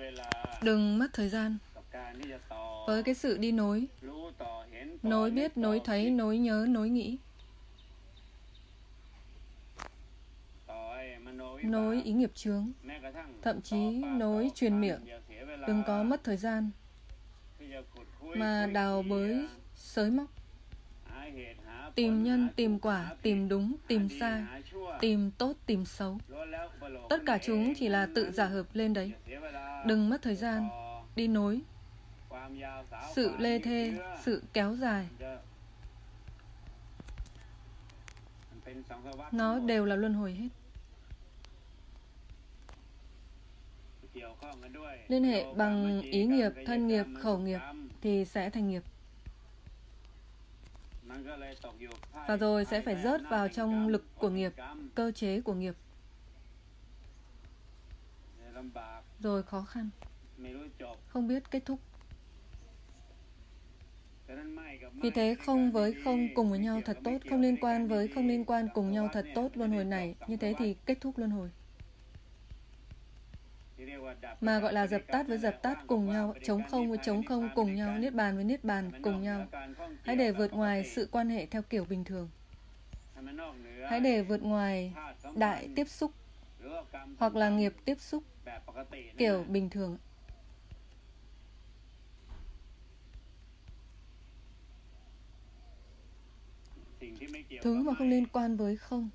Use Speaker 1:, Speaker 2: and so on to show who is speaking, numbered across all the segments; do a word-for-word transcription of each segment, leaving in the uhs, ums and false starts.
Speaker 1: Đừng mất thời gian với cái sự đi nối. Nối biết, nối thấy, nối nhớ, nối nghĩ. Nối ý nghiệp chướng. Thậm chí nối truyền miệng. Đừng có mất thời gian mà đào bới, xới móc. Tìm nhân, tìm quả, tìm đúng, tìm sai, tìm tốt, tìm xấu. Tất cả chúng chỉ là tự giả hợp lên đấy. Đừng mất thời gian đi nối. Sự lê thê, sự kéo dài, nó đều là luân hồi hết. Liên hệ bằng ý nghiệp, thân nghiệp, khẩu nghiệp thì sẽ thành nghiệp. Và rồi sẽ phải rớt vào trong lực của nghiệp, cơ chế của nghiệp. Rồi khó khăn, không biết kết thúc. Vì thế không với không cùng với nhau thật tốt, không liên quan với không liên quan cùng nhau thật tốt luân hồi này. Như thế thì kết thúc luân hồi. Mà gọi là dập tắt với dập tắt cùng nhau, trống không với trống không cùng nhau, niết bàn với niết bàn cùng nhau. Hãy để vượt ngoài sự quan hệ theo kiểu bình thường. Hãy để vượt ngoài đại tiếp xúc hoặc là nghiệp tiếp xúc kiểu bình thường. Thứ mà không liên quan với không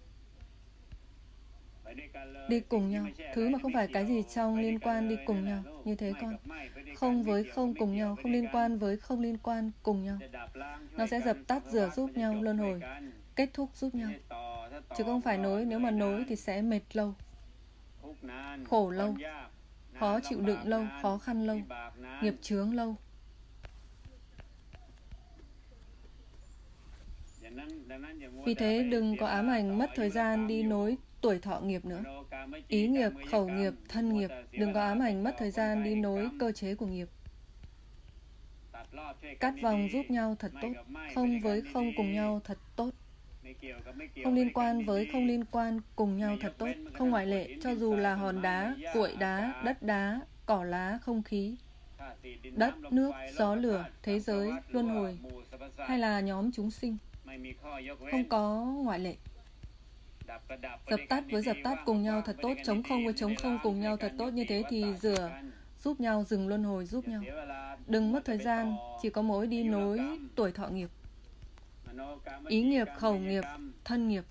Speaker 1: đi cùng nhau. Thứ mà không phải cái gì trong liên quan đi cùng nhau. Như thế con. Không với không cùng nhau, không liên quan với không liên quan cùng nhau. Nó sẽ dập tắt rửa giúp nhau luân hồi, kết thúc giúp nhau. Chứ không phải nối, nếu mà nối thì sẽ mệt lâu, khổ lâu, khó chịu đựng lâu, khó khăn lâu, nghiệp chướng lâu. Vì thế đừng có ám ảnh mất thời gian đi nối tuổi thọ nghiệp nữa. Ý nghiệp, khẩu nghiệp, thân nghiệp. Đừng có ám ảnh mất thời gian đi nối cơ chế của nghiệp. Cắt vòng giúp nhau thật tốt. Không với không cùng nhau thật tốt. Không liên quan với không liên quan cùng nhau thật tốt. Không ngoại lệ, cho dù là hòn đá, cuội đá, đất đá, cỏ lá, không khí, đất, nước, gió lửa, thế giới, luân hồi, hay là nhóm chúng sinh. Không có ngoại lệ. Dập tắt với dập tắt cùng nhau thật tốt, trống không với trống không cùng nhau thật tốt. Như thế thì rửa giúp nhau, dừng luân hồi giúp nhau. Đừng mất thời gian, chỉ có mỗi đi nối tuổi thọ nghiệp. Ý nghiệp, khẩu nghiệp, thân nghiệp.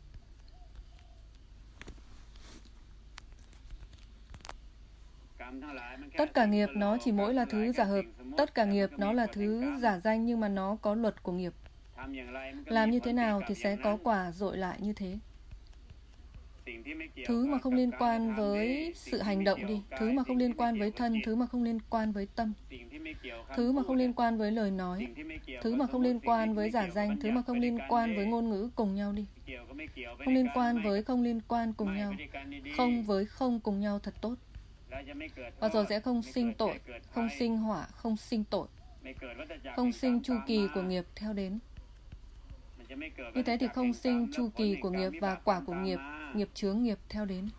Speaker 1: Tất cả nghiệp nó chỉ mỗi là thứ giả hợp. Tất cả nghiệp nó là thứ giả danh, nhưng mà nó có luật của nghiệp. Làm như thế nào thì sẽ có quả dội lại như thế. Thứ mà không liên quan với sự hành động đi. Thứ mà không liên quan với thân. Thứ mà không liên quan với tâm. Thứ mà không liên quan với lời nói. Thứ mà không liên quan với giả danh. Thứ mà không liên quan với ngôn ngữ cùng nhau đi. Không liên quan với không liên quan cùng nhau. Không với không cùng nhau thật tốt. Và rồi sẽ không sinh tội, không sinh họa, không sinh tội, không sinh chu kỳ của nghiệp theo đến. Như thế thì không sinh chu kỳ của nghiệp và quả của nghiệp, nghiệp chướng nghiệp theo đến.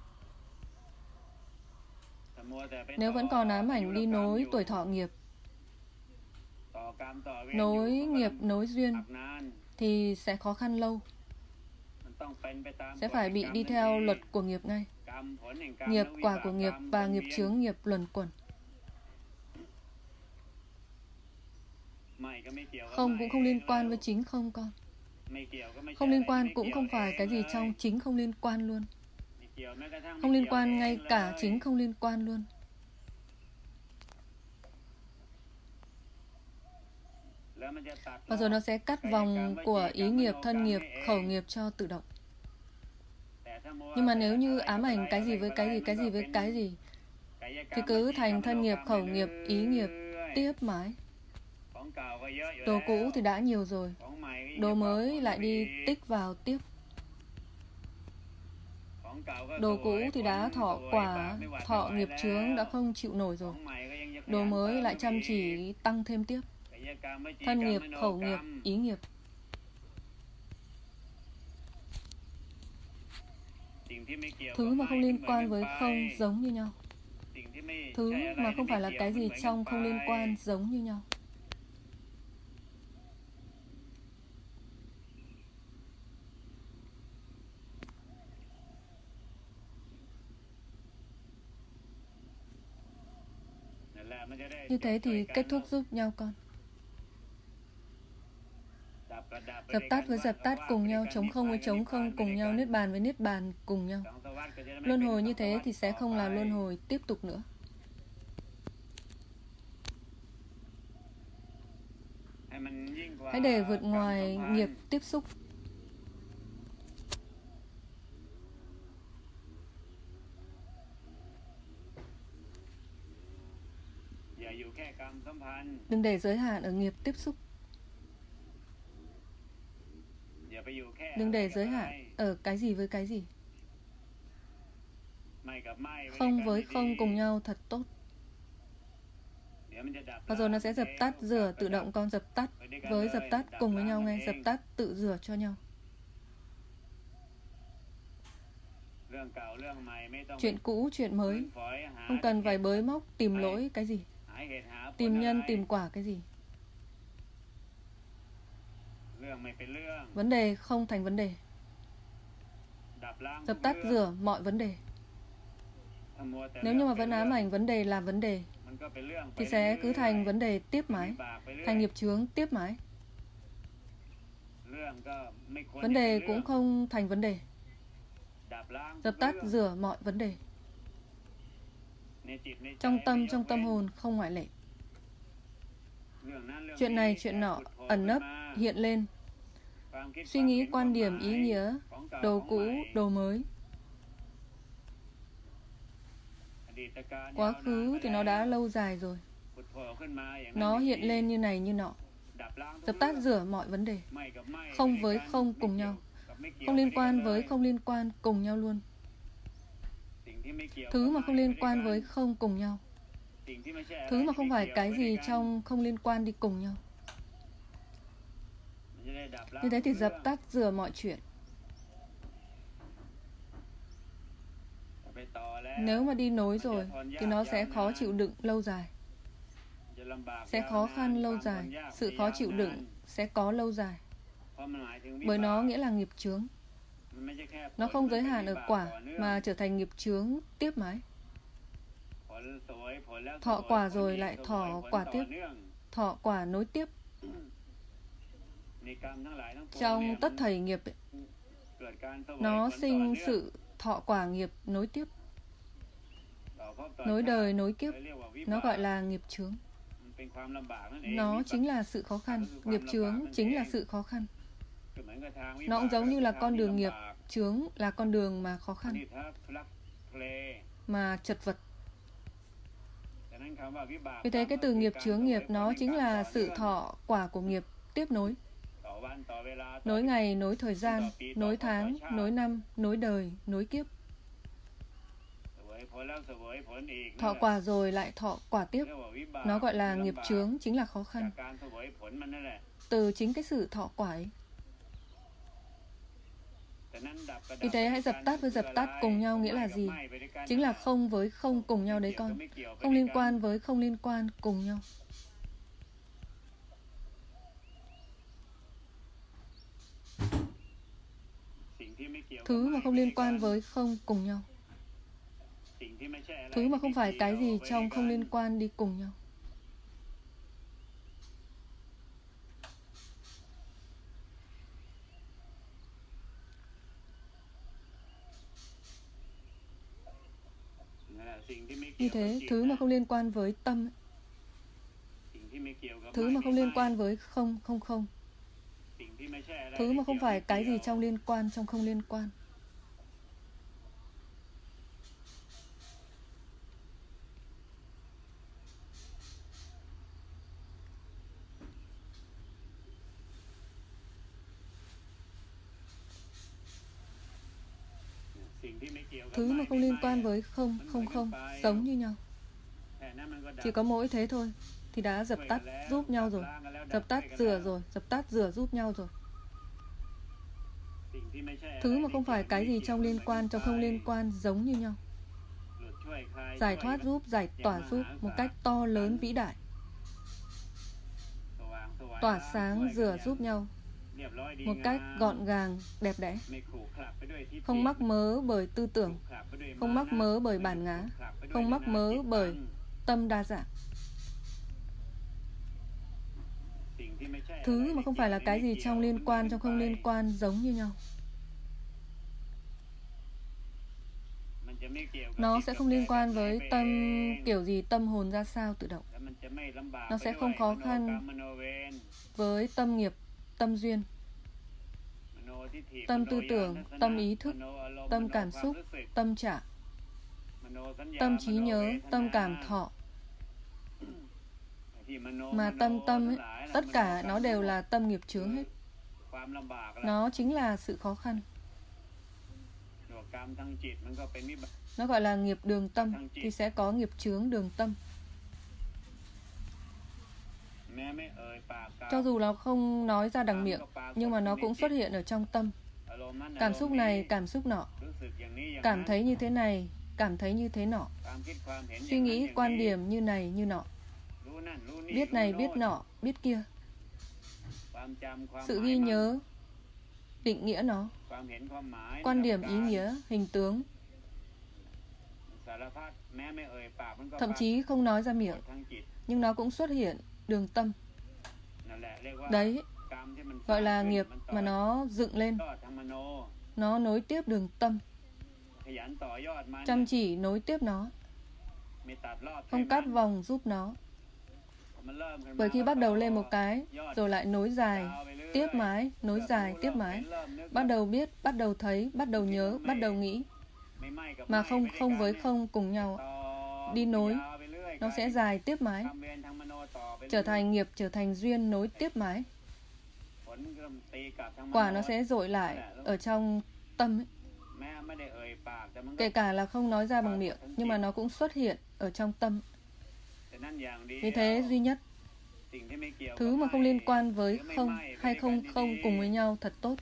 Speaker 1: Nếu vẫn còn ám ảnh đi nối tuổi thọ nghiệp, nối nghiệp, nối duyên, thì sẽ khó khăn lâu. Sẽ phải bị đi theo luật của nghiệp ngay. Nghiệp, quả của nghiệp và nghiệp chướng nghiệp luẩn quẩn. Không cũng không liên quan với chính không con. Không liên quan cũng không phải cái gì trong chính không liên quan luôn. Không liên quan ngay cả chính không liên quan luôn. Và rồi nó sẽ cắt vòng của ý nghiệp, thân nghiệp, khẩu nghiệp cho tự động. Nhưng mà nếu như ám ảnh cái gì với cái gì, cái gì với cái gì, thì cứ thành thân nghiệp, khẩu nghiệp, ý nghiệp tiếp mãi. Đồ cũ thì đã nhiều rồi, đồ mới lại đi tích vào tiếp. Đồ cũ thì đã thọ quả, thọ nghiệp chướng đã không chịu nổi rồi. Đồ mới lại chăm chỉ tăng thêm tiếp. Thân nghiệp, khẩu nghiệp, ý nghiệp. Thứ mà không liên quan với không giống như nhau. Thứ mà không phải là cái gì trong không liên quan giống như nhau. Như thế thì kết thúc giúp nhau con. Dập tắt với dập tắt cùng nhau, trống không với trống không cùng nhau, niết bàn với niết bàn cùng nhau. Luân hồi như thế thì sẽ không là luân hồi tiếp tục nữa. Hãy để vượt ngoài nghiệp tiếp xúc. Đừng để giới hạn ở nghiệp tiếp xúc. Đừng để giới hạn ở cái gì với cái gì. Không với không cùng nhau thật tốt. Và rồi nó sẽ dập tắt, rửa tự động con dập tắt. Với dập tắt cùng với nhau nghe, dập tắt tự rửa cho nhau. Chuyện cũ, chuyện mới. Không cần phải bới móc, tìm lỗi cái gì. Tìm nhân, tìm quả cái gì. Vấn đề không thành vấn đề. Dập tắt, rửa mọi vấn đề. Nếu như mà vẫn ám ảnh vấn đề là vấn đề, thì sẽ cứ thành vấn đề tiếp mãi, thành nghiệp chướng tiếp mãi. Vấn đề cũng không thành vấn đề. Dập tắt, rửa mọi vấn đề. Trong tâm, trong tâm hồn không ngoại lệ. Chuyện này, chuyện nọ, ẩn nấp, hiện lên. Suy nghĩ, quan điểm, ý nghĩa, đồ cũ, đồ mới. Quá khứ thì nó đã lâu dài rồi. Nó hiện lên như này như nọ. Dập tắt, rửa mọi vấn đề. Không với không cùng nhau. Không liên quan với không liên quan cùng nhau luôn. Thứ mà không liên quan với không cùng nhau. Thứ mà không phải cái gì trong không liên quan đi cùng nhau. Như thế thì dập tắt, rửa mọi chuyện. Nếu mà đi nối rồi thì nó sẽ khó chịu đựng lâu dài. Sẽ khó khăn lâu dài. Sự khó chịu đựng sẽ có lâu dài. Bởi nó nghĩa là nghiệp chướng. Nó không giới hạn ở quả mà trở thành nghiệp chướng tiếp mãi. Thọ quả rồi lại thọ quả tiếp. Thọ quả nối tiếp. Trong tất thảy nghiệp ấy, nó sinh sự thọ quả nghiệp nối tiếp. Nối đời, nối kiếp. Nó gọi là nghiệp chướng. Nó chính là sự khó khăn. Nghiệp chướng chính là sự khó khăn. Nó cũng giống như là con đường nghiệp. Chướng là con đường mà khó khăn, mà chật vật. Vì thế cái từ nghiệp chướng nghiệp nó chính là sự thọ quả của nghiệp tiếp nối. Nối ngày, nối thời gian, nối tháng, nối năm, nối đời, nối kiếp. Thọ quả rồi lại thọ quả tiếp. Nó gọi là nghiệp chướng, chính là khó khăn. Từ chính cái sự thọ quả ấy. Vì thế hãy dập tắt với dập tắt cùng nhau nghĩa là gì? Chính là không với không cùng nhau đấy con. Không liên quan với không liên quan cùng nhau. Thứ mà không liên quan với không cùng nhau. Thứ mà không phải cái gì trong không liên quan đi cùng nhau. Như thế, thứ mà không liên quan với tâm, thứ mà không liên quan với không, không, không. Thứ mà không phải cái gì trong liên quan, trong không liên quan. Thứ mà không liên quan với không, không, không, giống như nhau. Chỉ có mỗi thế thôi thì đã dập tắt giúp nhau rồi. Dập tắt rửa rồi, dập tắt rửa giúp nhau rồi. Thứ mà không phải cái gì trong liên quan, trong không liên quan giống như nhau. giải thoát giúp, giải tỏa giúp một cách to lớn vĩ đại. Tỏa sáng rửa giúp nhau một cách gọn gàng, đẹp đẽ. Không mắc mớ bởi tư tưởng, không mắc mớ bởi bản ngã, không mắc mớ bởi tâm đa dạng. Thứ mà không phải là cái gì trong liên quan, trong không liên quan giống như nhau. Nó sẽ không liên quan với tâm kiểu gì, tâm hồn ra sao tự động. Nó sẽ không khó khăn với tâm nghiệp, tâm duyên, tâm tư tưởng, tâm ý thức, tâm cảm xúc, tâm trạng, tâm trí nhớ, tâm cảm thọ. Mà tâm tâm ấy, tất cả nó đều là tâm nghiệp chướng hết. Nó chính là sự khó khăn. Nó gọi là nghiệp đường tâm, thì sẽ có nghiệp chướng đường tâm. Cho dù nó không nói ra đằng miệng, nhưng mà nó cũng xuất hiện ở trong tâm. Cảm xúc này, cảm xúc nọ, cảm thấy như thế này, cảm thấy như thế nọ, suy nghĩ, quan điểm như này, như nọ, biết này, biết nọ, biết kia, sự ghi nhớ, định nghĩa nó, quan điểm, ý nghĩa, hình tướng. Thậm chí không nói ra miệng, nhưng nó cũng xuất hiện đường tâm. Đấy gọi là nghiệp mà nó dựng lên. Nó nối tiếp đường tâm, chăm chỉ nối tiếp nó, không cắt vòng giúp nó. Bởi khi bắt đầu lên một cái, rồi lại nối dài, tiếp mãi, nối dài, tiếp mãi. Bắt đầu biết, bắt đầu thấy, bắt đầu nhớ, bắt đầu nghĩ. Mà không không với không cùng nhau đi nối, nó sẽ dài tiếp mãi, trở thành nghiệp, trở thành duyên, nối tiếp mãi. Quả nó sẽ dội lại ở trong tâm ấy. Kể cả là không nói ra bằng miệng, nhưng mà nó cũng xuất hiện ở trong tâm. Vì thế duy nhất, thứ mà không liên quan với không hay không không cùng với nhau thật tốt.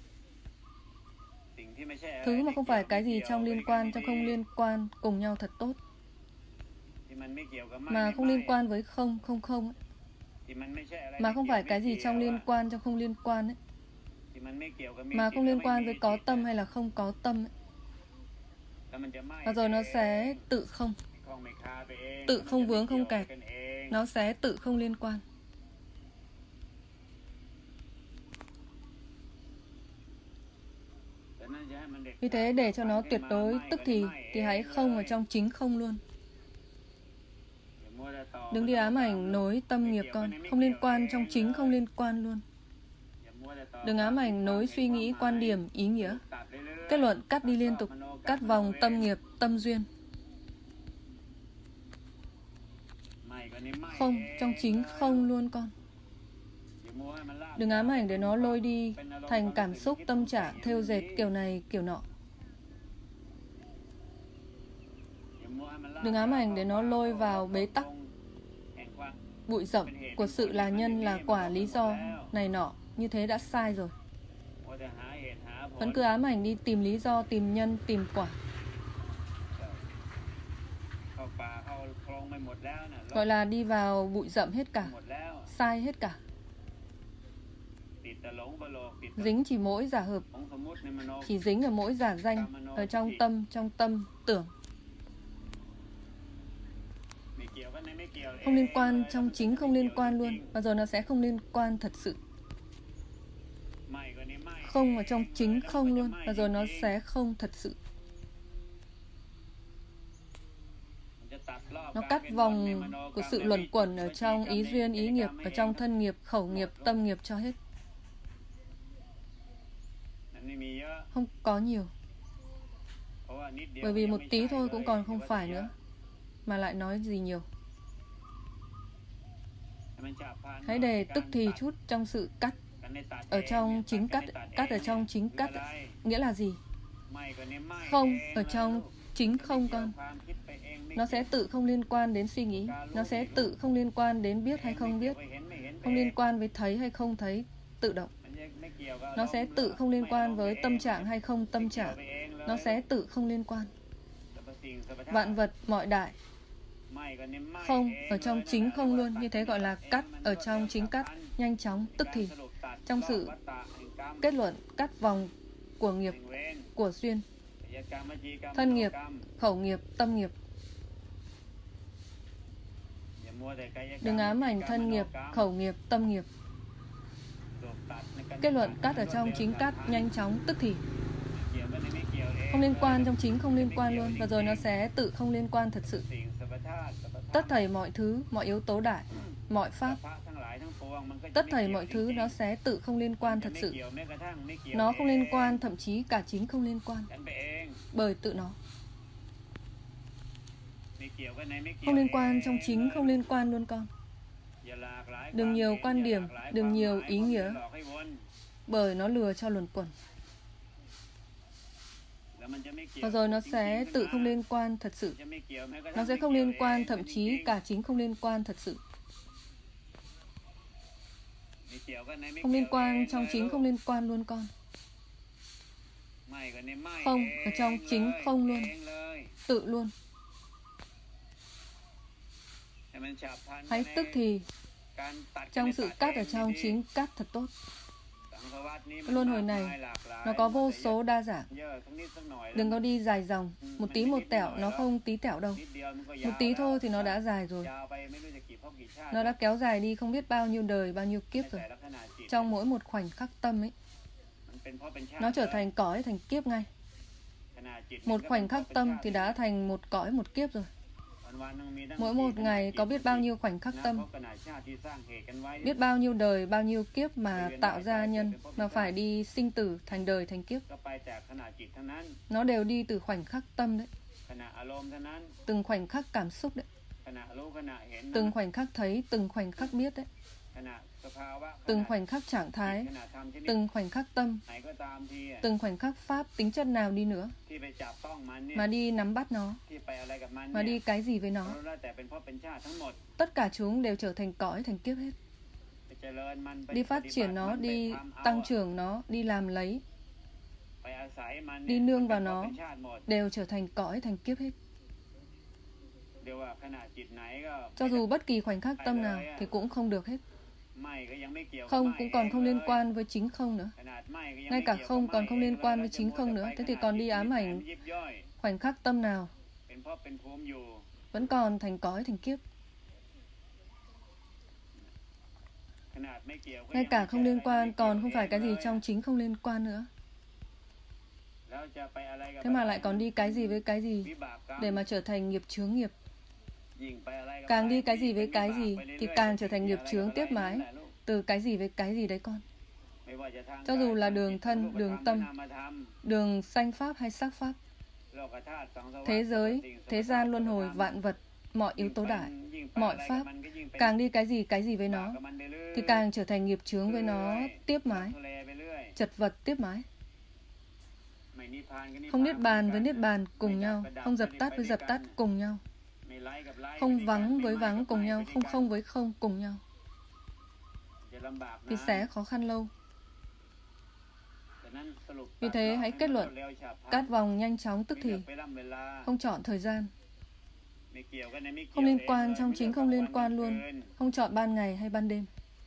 Speaker 1: Thứ mà không phải cái gì trong liên quan, trong không liên quan cùng nhau thật tốt. Mà không liên quan với không, không không ấy. Mà không phải cái gì trong liên quan, trong không liên quan ấy. Mà không liên quan với có tâm hay là không có tâm ấy. Và rồi nó sẽ tự không, tự không vướng, không kẹt. Nó sẽ tự không liên quan. Vì thế để cho nó tuyệt đối tức thì Thì hãy không ở trong chính không luôn. Đừng đi ám ảnh nối tâm nghiệp con, không liên quan trong chính không liên quan luôn. Đừng ám ảnh nối suy nghĩ, quan điểm, ý nghĩa, kết luận cắt đi liên tục, cắt vòng tâm nghiệp, tâm duyên. Không, trong chính không luôn con. Đừng ám ảnh để nó lôi đi thành cảm xúc, tâm trạng, thêu dệt kiểu này, kiểu nọ. Đừng ám ảnh để nó lôi vào bế tắc, bụi rậm của sự là nhân, là quả, lý do, này nọ. Như thế đã sai rồi. Vẫn cứ ám ảnh đi tìm lý do, tìm nhân, tìm quả. Gọi là đi vào bụi rậm hết cả, sai hết cả. Dính chỉ mỗi giả hợp, chỉ dính ở mỗi giả danh, ở trong tâm, trong tâm, tưởng. Không liên quan trong chính không liên quan luôn. Và rồi nó sẽ không liên quan thật sự. Không ở trong chính không luôn. Và rồi nó sẽ không thật sự. Nó cắt vòng của sự luẩn quẩn ở trong ý duyên, ý nghiệp, ở trong thân nghiệp, khẩu nghiệp, tâm nghiệp cho hết. Không có nhiều. Bởi vì một tí thôi cũng còn không phải nữa, mà lại nói gì nhiều. Hãy để tức thì chút trong sự cắt, ở trong chính cắt, cắt ở trong chính cắt. Nghĩa là gì? Không ở trong chính không con. Nó sẽ tự không liên quan đến suy nghĩ. Nó sẽ tự không liên quan đến biết hay không biết. Không liên quan với thấy hay không thấy, tự động. Nó sẽ tự không liên quan với tâm trạng hay không tâm trạng. Nó sẽ tự không liên quan. vạn vật mọi đại. Không ở trong chính không luôn, như thế gọi là cắt ở trong chính cắt, nhanh chóng, tức thì. Trong sự kết luận cắt vòng của nghiệp, của duyên, thân nghiệp, khẩu nghiệp, tâm nghiệp. Đừng ám ảnh thân nghiệp, khẩu nghiệp, tâm nghiệp. Kết luận cắt ở trong chính cắt, nhanh chóng, tức thì. Không liên quan trong chính không liên quan luôn, và rồi nó sẽ tự không liên quan thật sự. Tất thảy mọi thứ, mọi yếu tố đại, mọi pháp, tất thảy mọi thứ nó sẽ tự không liên quan thật sự. Nó không liên quan, thậm chí cả chính không liên quan, bởi tự nó. Không liên quan trong chính không liên quan luôn con. Đừng nhiều quan điểm, đừng nhiều ý nghĩa, bởi nó lừa cho luẩn quẩn. Và rồi nó sẽ tự không liên quan thật sự. Nó sẽ không liên quan, thậm chí cả chính không liên quan thật sự. Không liên quan trong chính không liên quan luôn con. Không ở trong chính không luôn, tự luôn. Hãy tức thì trong sự cắt ở trong chính cắt thật tốt. Luân hồi này nó có vô số đa dạng. Đừng có đi dài dòng. Một tí một tẹo, nó không tí tẹo đâu. Một tí thôi thì nó đã dài rồi. Nó đã kéo dài đi không biết bao nhiêu đời, bao nhiêu kiếp rồi. Trong mỗi một khoảnh khắc tâm ấy, nó trở thành cõi, thành kiếp ngay. Một khoảnh khắc tâm thì đã thành một cõi, một kiếp rồi. Mỗi một ngày có biết bao nhiêu khoảnh khắc tâm, biết bao nhiêu đời, bao nhiêu kiếp mà tạo ra nhân, mà phải đi sinh tử, thành đời, thành kiếp. Nó đều đi từ khoảnh khắc tâm đấy. Từng khoảnh khắc cảm xúc đấy. Từng khoảnh khắc thấy, từng khoảnh khắc biết đấy. Từng khoảnh khắc trạng thái, từng khoảnh khắc tâm, từng khoảnh khắc pháp, tính chất nào đi nữa, mà đi nắm bắt nó, mà đi cái gì với nó. Tất cả chúng đều trở thành cõi, thành kiếp hết. Đi phát triển nó, đi tăng trưởng nó, đi làm lấy, đi nương vào nó, đều trở thành cõi, thành kiếp hết. Cho dù bất kỳ khoảnh khắc tâm nào thì cũng không được hết. Không cũng còn không liên quan với chính không nữa. Ngay cả không còn không liên quan với chính không nữa. Thế thì còn đi ám ảnh khoảnh khắc tâm nào, vẫn còn thành cõi, thành kiếp. Ngay cả không liên quan còn không phải cái gì trong chính không liên quan nữa. Thế mà lại còn đi cái gì với cái gì để mà trở thành nghiệp chướng nghiệp. Càng đi cái gì với cái gì thì càng trở thành nghiệp chướng tiếp mãi. Từ cái gì với cái gì đấy con. Cho dù là đường thân, đường tâm, đường sanh pháp hay sắc pháp, thế giới, thế gian luân hồi, vạn vật, mọi yếu tố đại, mọi pháp, càng đi cái gì cái gì với nó thì càng trở thành nghiệp chướng với nó tiếp mãi, chật vật tiếp mãi. Không niết bàn với niết bàn cùng nhau, không dập tắt với dập tắt cùng nhau, không vắng với vắng cùng nhau, không không với không cùng nhau, thì sẽ khó khăn lâu. Vì thế hãy kết luận cắt vòng nhanh chóng tức thì, không chọn thời gian. Không liên quan trong chính không liên quan luôn, không chọn ban ngày hay ban đêm.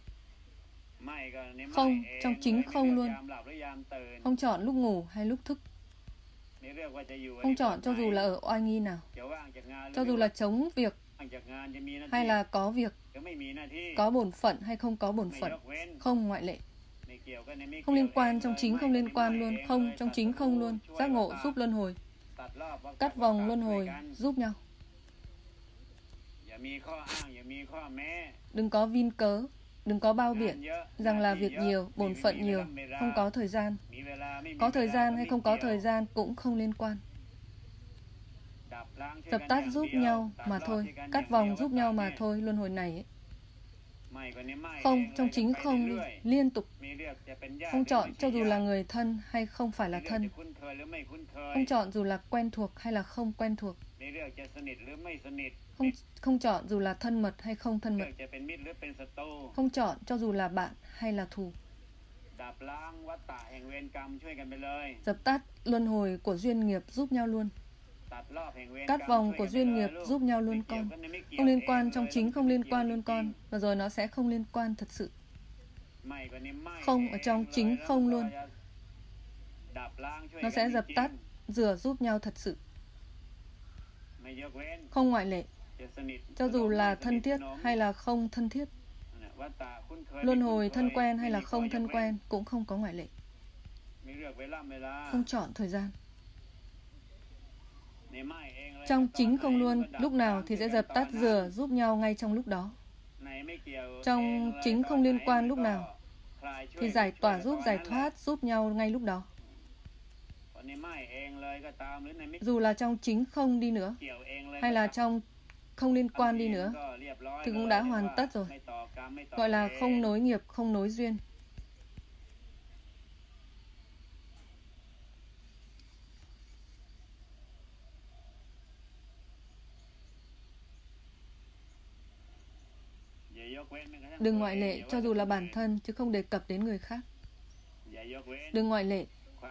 Speaker 1: Không trong chính không luôn, không chọn lúc ngủ hay lúc thức. Không chọn cho dù là ở oai nghi nào, cho dù là chống việc hay là có việc, có bổn phận hay không có bổn phận, không ngoại lệ. Không liên quan trong chính không liên quan luôn, không trong chính không luôn. Giác ngộ giúp luân hồi, cắt vòng luân hồi giúp nhau. Đừng có vin cớ, đừng có bao biện rằng là việc nhiều, bổn phận nhiều, không có thời gian. Có thời gian hay không có thời gian cũng không liên quan. Dập tắt giúp nhau mà thôi, cắt vòng giúp nhau mà thôi, luân hồi này ấy. Không trong chính không liên tục. Không chọn cho dù là người thân hay không phải là thân. Không chọn dù là quen thuộc hay là không quen thuộc. Không, không chọn dù là thân mật hay không thân mật. Không chọn cho dù là bạn hay là thù. Dập tắt luân hồi của duyên nghiệp giúp nhau luôn. Cắt vòng của duyên nghiệp giúp nhau luôn con. Không liên quan trong chính không liên quan luôn con. Và rồi nó sẽ không liên quan thật sự. Không ở trong chính không luôn. Nó sẽ dập tắt, rửa giúp nhau thật sự. Không ngoại lệ. Cho dù là thân thiết hay là không thân thiết, luân hồi thân quen hay là không thân quen, cũng không có ngoại lệ. Không chọn thời gian. Trong chính không luôn, lúc nào thì sẽ dập tắt rửa giúp nhau ngay trong lúc đó. Trong chính không liên quan lúc nào thì giải tỏa giúp giải thoát giúp nhau ngay lúc đó. Dù là trong chính không đi nữa hay là trong không liên quan đi nữa thì cũng đã hoàn tất rồi. Gọi là không nối nghiệp, không nối duyên. Đừng ngoại lệ cho dù là bản thân, chứ không đề cập đến người khác. Đừng ngoại lệ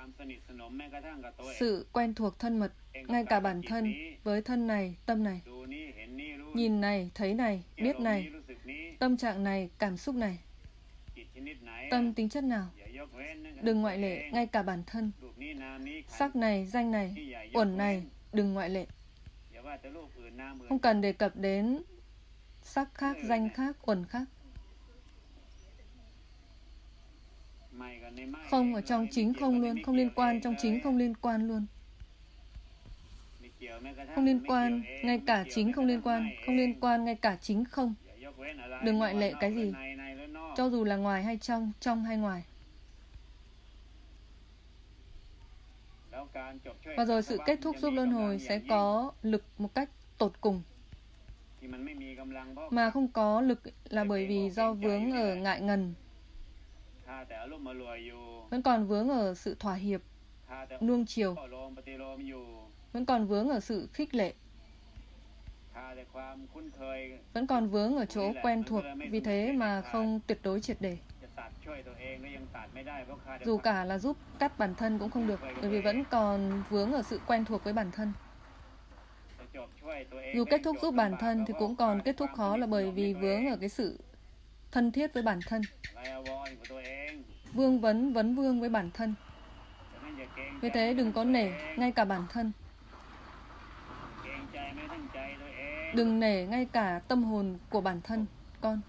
Speaker 1: sự quen thuộc thân mật, ngay cả bản thân, với thân này, tâm này. Nhìn này, thấy này, biết này, tâm trạng này, cảm xúc này, tâm tính chất nào. Đừng ngoại lệ ngay cả bản thân. Sắc này, danh này, uẩn này, đừng ngoại lệ. Không cần đề cập đến sắc khác, danh khác, uẩn khác. Không ở trong chính không luôn, không liên quan trong chính không liên quan luôn. Không liên quan, ngay cả chính không liên quan, không liên quan ngay cả chính không. Đừng ngoại lệ cái gì, cho dù là ngoài hay trong, trong hay ngoài. Và rồi sự kết thúc giúp luân hồi sẽ có lực một cách tột cùng. Mà không có lực là bởi vì do vướng ở ngại ngần, vẫn còn vướng ở sự thỏa hiệp, nuông chiều, vẫn còn vướng ở sự khích lệ, vẫn còn vướng ở chỗ quen thuộc. Vì thế mà không tuyệt đối triệt để. Dù cả là giúp cắt bản thân cũng không được, bởi vì vẫn còn vướng ở sự quen thuộc với bản thân. Dù kết thúc giúp bản thân thì cũng còn kết thúc khó, là bởi vì vướng ở cái sự thân thiết với bản thân, vương vấn vấn vương với bản thân. Vì thế đừng có nể ngay cả bản thân. Đừng nể ngay cả tâm hồn của bản thân con.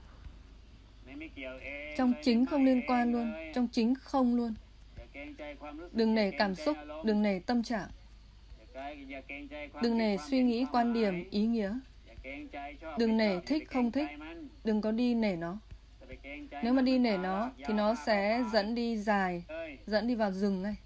Speaker 1: Trong chính không liên quan luôn, trong chính không luôn. Đừng nể cảm xúc, đừng nể tâm trạng, đừng nể suy nghĩ, quan điểm, ý nghĩa. Đừng nể thích, không thích. Đừng có đi nể nó. Nếu mà đi nể nó thì nó sẽ dẫn đi dài, dẫn đi vào rừng ngay,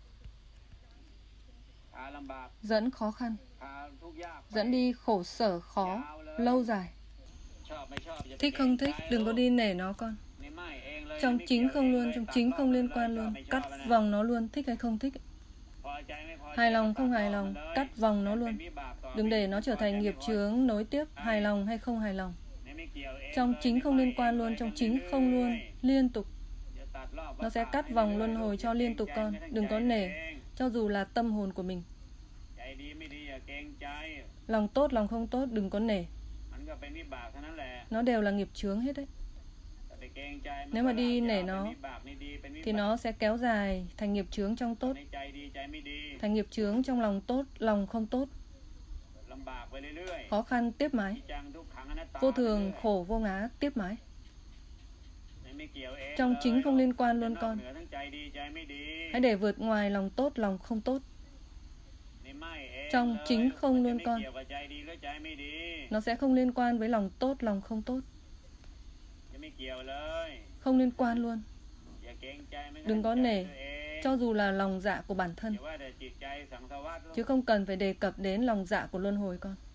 Speaker 1: dẫn khó khăn, dẫn đi khổ sở khó, lâu dài. Thích không thích, đừng có đi nể nó con. Trong chính không luôn, trong chính không liên quan luôn. Cắt vòng nó luôn, thích hay không thích. Hài lòng không hài lòng, cắt vòng nó luôn. Đừng để nó trở thành nghiệp chướng nối tiếp, hài lòng hay không hài lòng. Trong chính không liên quan luôn, trong chính không luôn, liên tục. Nó sẽ cắt vòng luân hồi cho liên tục con. Đừng có nể, cho dù là tâm hồn của mình. Lòng tốt, lòng không tốt, đừng có nể. Nó đều là nghiệp chướng hết đấy. Nếu mà đi nể nó thì nó sẽ kéo dài thành nghiệp chướng trong tốt, thành nghiệp chướng trong lòng tốt, lòng không tốt. Khó khăn tiếp mãi, vô thường, khổ, vô ngã tiếp mãi. Trong chính không liên quan luôn con. Hãy để vượt ngoài lòng tốt, lòng không tốt. Trong chính không luôn con. Nó sẽ không liên quan với lòng tốt, lòng không tốt. Không liên quan luôn. Đừng có nể, cho dù là lòng dạ của bản thân, chứ không cần phải đề cập đến lòng dạ của luân hồi con.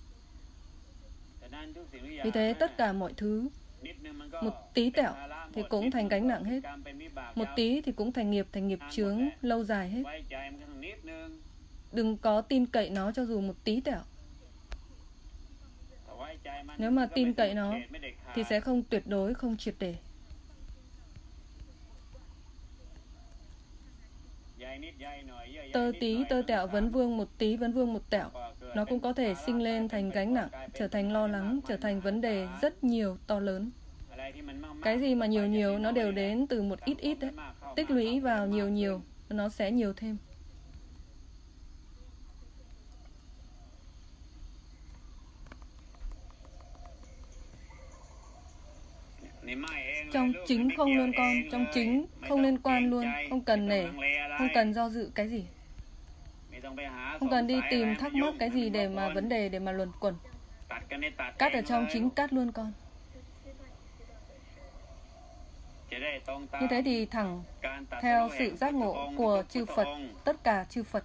Speaker 1: Vì thế tất cả mọi thứ, một tí tẹo thì cũng thành gánh nặng hết. Một tí thì cũng thành nghiệp, thành nghiệp chướng lâu dài hết. Đừng có tin cậy nó cho dù một tí tẹo. Nếu mà tin cậy nó thì sẽ không tuyệt đối, không triệt để. Tơ tí, tơ tẹo, vấn vương một tí, vấn vương một tẹo. nó cũng có thể sinh lên thành gánh nặng, trở thành lo lắng, trở thành vấn đề rất nhiều, to lớn. Cái gì mà nhiều nhiều nó đều đến từ một ít ít đấy. Tích lũy vào nhiều nhiều, nó sẽ nhiều thêm. Trong chính không liên quan, trong chính không liên quan luôn, không cần nể, không cần do dự cái gì. Không cần đi tìm thắc mắc cái gì để mà vấn đề, để mà luẩn quẩn. Cắt ở trong chính cắt luôn con. Như thế thì thẳng theo sự giác ngộ của chư Phật, tất cả chư Phật.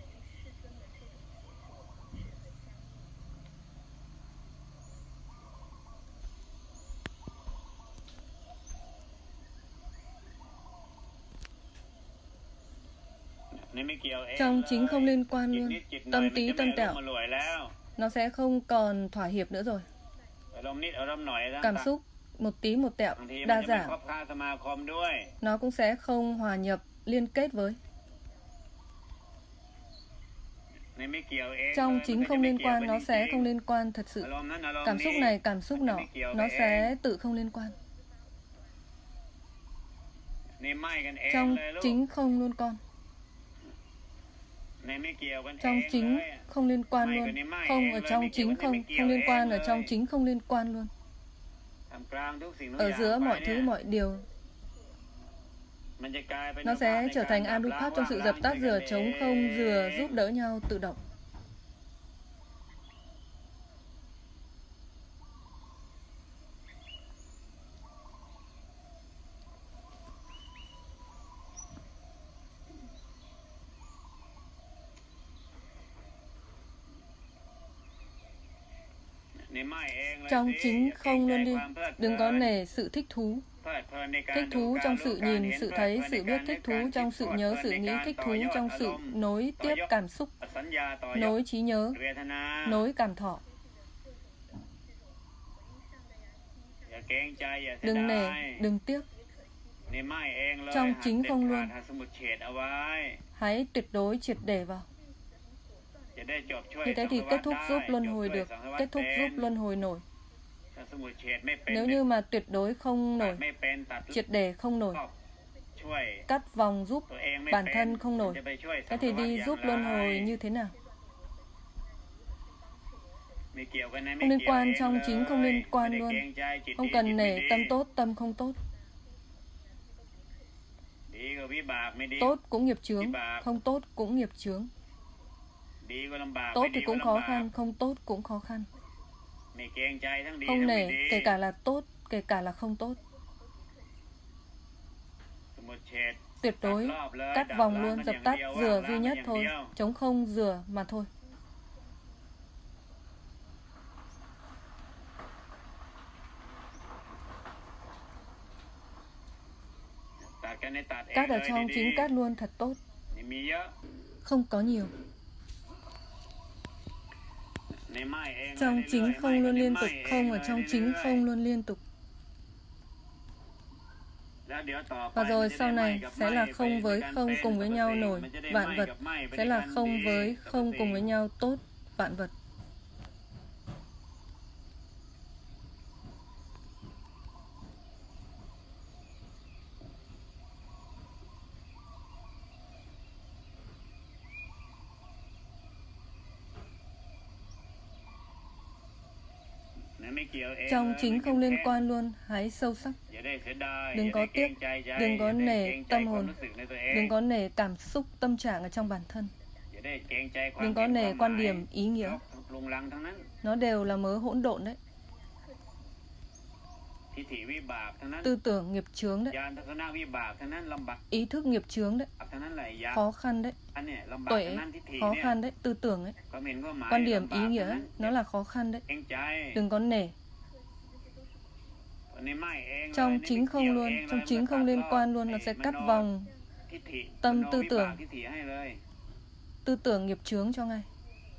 Speaker 1: Trong chính không liên quan luôn, tâm tí tâm tẹo, nó sẽ không còn thỏa hiệp nữa rồi. Cảm xúc một tí một tẹo, đa dạng, nó cũng sẽ không hòa nhập, liên kết với. Trong chính không liên quan, nó sẽ không liên quan thật sự. Cảm xúc này, cảm xúc nọ, nó sẽ tự không liên quan. Trong chính không luôn con. Trong chính không liên quan luôn. Không ở trong chính không, không liên quan ở trong chính không liên quan luôn. Ở giữa mọi thứ mọi điều, nó sẽ trở thành Anupap trong sự dập tắt rửa trống không, rửa giúp đỡ nhau tự động. Trong chính không luôn đi. Đừng có nể sự thích thú. Thích thú trong sự nhìn, sự thấy, sự biết. Thích thú trong sự nhớ, sự nghĩ. Thích thú trong sự nối tiếp cảm xúc, nối trí nhớ, nối cảm thọ. Đừng nể, đừng tiếc. Trong chính không luôn. Hãy tuyệt đối triệt để vào. Như thế thì kết thúc giúp luân hồi được, kết thúc giúp luân hồi nổi. Nếu như mà tuyệt đối không nổi, triệt để không nổi, cắt vòng giúp bản thân không nổi, thế thì đi giúp luân hồi như thế nào? Không liên quan, trong chính không liên quan luôn. Không cần nể tâm tốt, tâm không tốt. Tốt cũng nghiệp chướng, không tốt cũng nghiệp chướng. Tốt thì cũng khó khăn, không tốt cũng khó khăn. Không nể, kể cả là tốt, kể cả là không tốt. Tuyệt đối, cắt vòng luôn, dập tắt, rửa duy nhất thôi. Trống không, rửa mà thôi. Cắt ở trong chính cắt luôn thật tốt. Không có nhiều. Trong chính không luôn liên tục, không ở trong chính không luôn liên tục. Và rồi sau này sẽ là không với không cùng với nhau nổi vạn vật, sẽ là không với không cùng với nhau tốt vạn vật. Trong chính không liên quan luôn, hãy sâu sắc. Đừng có tiếc, đừng có nể tâm hồn, đừng có nể cảm xúc, tâm trạng ở trong bản thân. Đừng có nể quan điểm, ý nghĩa. Nó đều là mớ hỗn độn đấy. Tư tưởng nghiệp chướng đấy. Ý thức nghiệp chướng đấy. Khó khăn đấy. Tuệ, khó khăn đấy. Tư tưởng ấy. Quan điểm, ý nghĩa ấy, nó là khó khăn đấy. Đừng có nể. Trong chính không luôn, trong chính không liên quan luôn, nó sẽ cắt vòng tâm tư tưởng, tư tưởng nghiệp chướng cho ngay.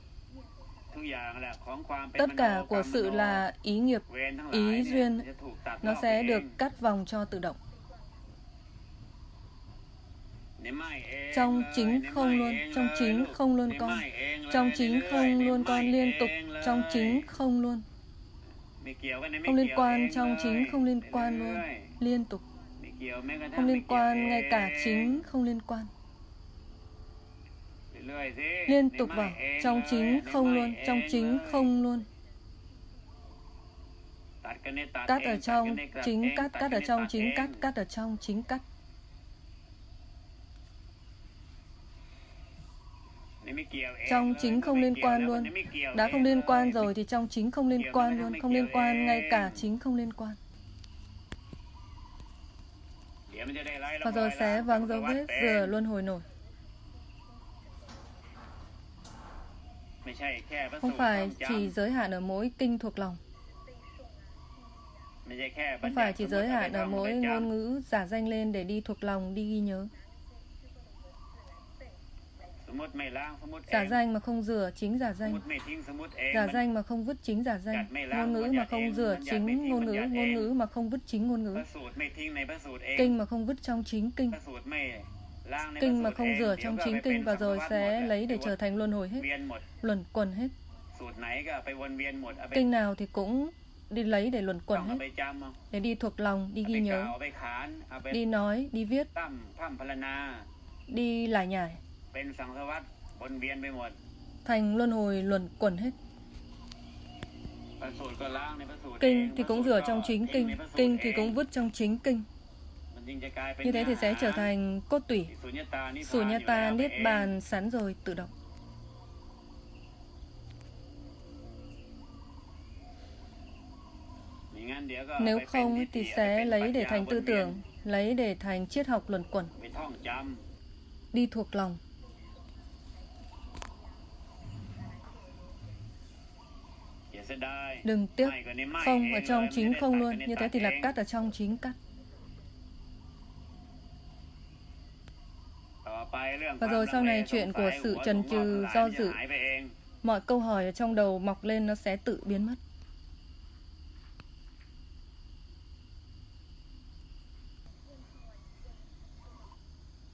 Speaker 1: Tất cả của sự là ý nghiệp, ý duyên, nó sẽ được cắt vòng cho tự động. Trong chính không luôn, trong chính không luôn con. Trong chính không luôn con liên tục, trong chính không luôn. Không liên quan, trong chính không liên quan luôn, liên tục. Không liên quan, ngay cả chính không liên quan. Liên tục vào, trong chính không luôn, trong chính không luôn. Cắt ở trong chính cắt, cắt ở trong chính cắt, cắt ở trong chính cắt. Trong chính không liên quan luôn. Đã không liên quan rồi thì trong chính không liên quan luôn. Không liên quan, ngay cả chính không liên quan. Và rồi sẽ vắng dấu vết rửa luân hồi nổi. Không phải chỉ giới hạn ở mỗi kinh thuộc lòng. Không phải chỉ giới hạn ở mỗi ngôn ngữ giả danh lên để đi thuộc lòng, đi ghi nhớ. Giả danh mà không rửa chính giả danh. Giả danh mà không vứt chính giả danh. Ngôn ngữ mà không rửa chính ngôn ngữ. Ngôn ngữ mà không vứt chính ngôn ngữ. Kinh mà không vứt trong chính kinh. Kinh mà không rửa trong chính kinh. Và rồi sẽ lấy để trở thành luân hồi hết, luẩn quẩn hết. Kinh nào thì cũng đi lấy để luẩn quẩn hết, để đi thuộc lòng, đi ghi nhớ, đi nói, đi viết, đi lải nhải, thành luân hồi luẩn quẩn hết. Kinh thì cũng rửa trong chính kinh. Kinh thì cũng vứt trong chính kinh. Như thế thì sẽ trở thành cốt tủy. Sunyata niết bàn sẵn rồi tự động. Nếu không thì sẽ lấy để thành tư tưởng, lấy để thành triết học luẩn quẩn, đi thuộc lòng. Đừng tiếc không ở trong chính không luôn. Như thế thì là cắt ở trong chính cắt. Và rồi sau này chuyện của sự chần chừ, do dự, mọi câu hỏi ở trong đầu mọc lên nó sẽ tự biến mất.